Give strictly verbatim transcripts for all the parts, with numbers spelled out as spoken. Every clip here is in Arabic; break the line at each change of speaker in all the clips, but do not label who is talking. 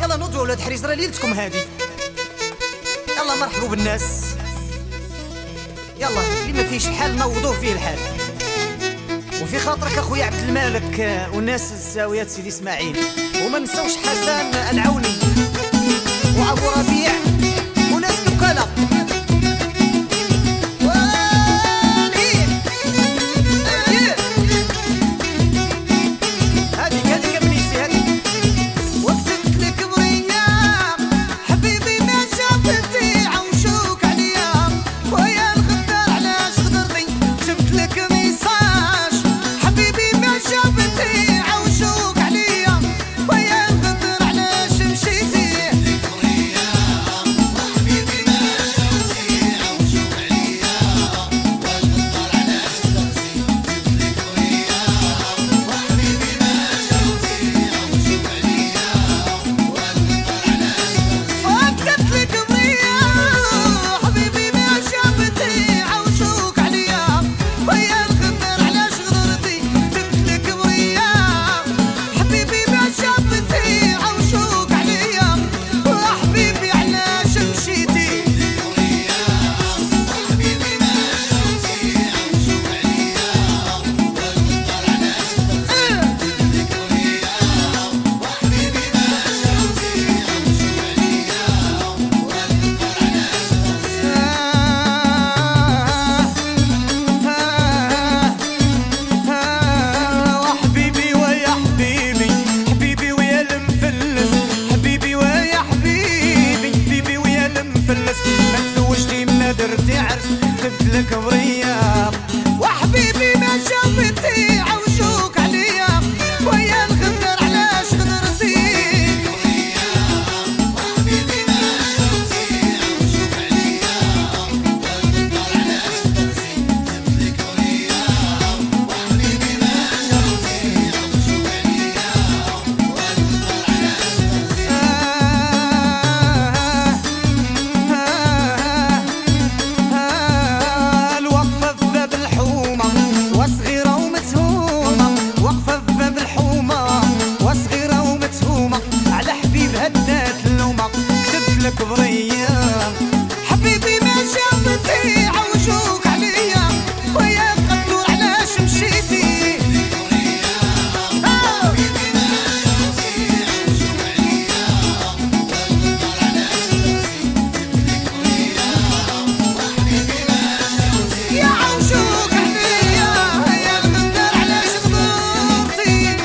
يلا نوضوا ولاد حريز، راه ليلتكم هادي. يلا مرحبوا بالناس، يلا اللي ما فيش الحال نوضوه فيه الحال. وفي خاطرك اخويا عبد المالك والناس الزاويات سيدي اسماعيل، وما نساوش حسن العوني وابو ربيع وناس دكاله. وحبيبي ما شافتي عوشوك عليا ويا الغدر علاش غدرتي. وحبيبي ما شافتي عوشوك عليا والغدر علاش غدرتي. جبتلك وريا وحبيبي ما شافتي عوشوك عليا والغدر علاش كبرية. حبيبي ما شافتي عوشوك عليا ويا القدور علاش مشيتي. حبيبي ما شافتي عوشوك عليا والغدر علاش غدرتي. جبتلك وريا وحبيبي ما شافتي يا عوشوك عليا يا الغدر علاش غدرتي.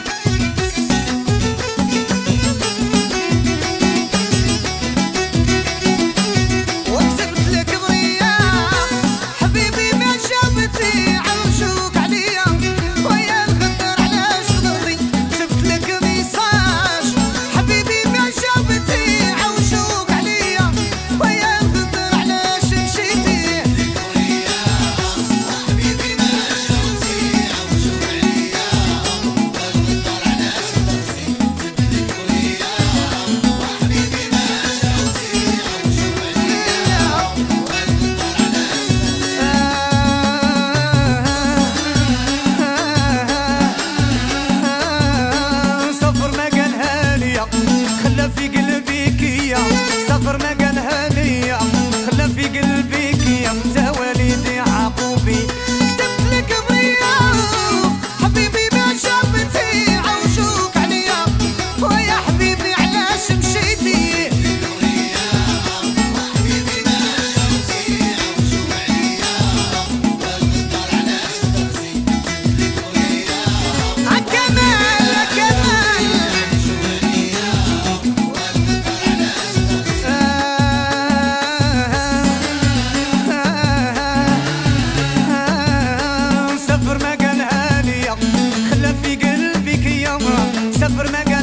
في قلبي كيا سفر ما كان هنية، خلى في قلبي كيا انت والدي عقوبي. كتبت لك ضيا حبيبي ما شافتي عوشوك عليا ويا حبيبي علاش مشيتي. وحبيبي ما شافتي عوشوك عليا والغدر علاش غدرتي. جبتلك وريا عالكمال كمال سفر ما